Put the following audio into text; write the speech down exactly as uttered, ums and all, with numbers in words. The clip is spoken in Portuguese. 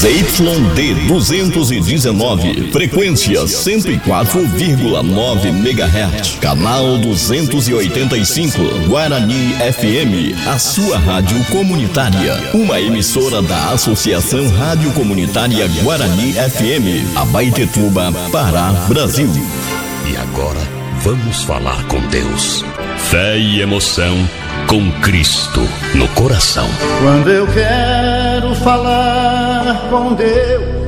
Y D duzentos e dezenove, frequência cento e quatro vírgula nove megahertz, canal duzentos e oitenta e cinco, Guarani F M, a sua rádio comunitária, uma emissora da Associação Rádio Comunitária Guarani F M, Abaetetuba, Pará, Brasil. E agora vamos falar com Deus. Fé e emoção com Cristo no coração. Quando eu quero falar com Deus,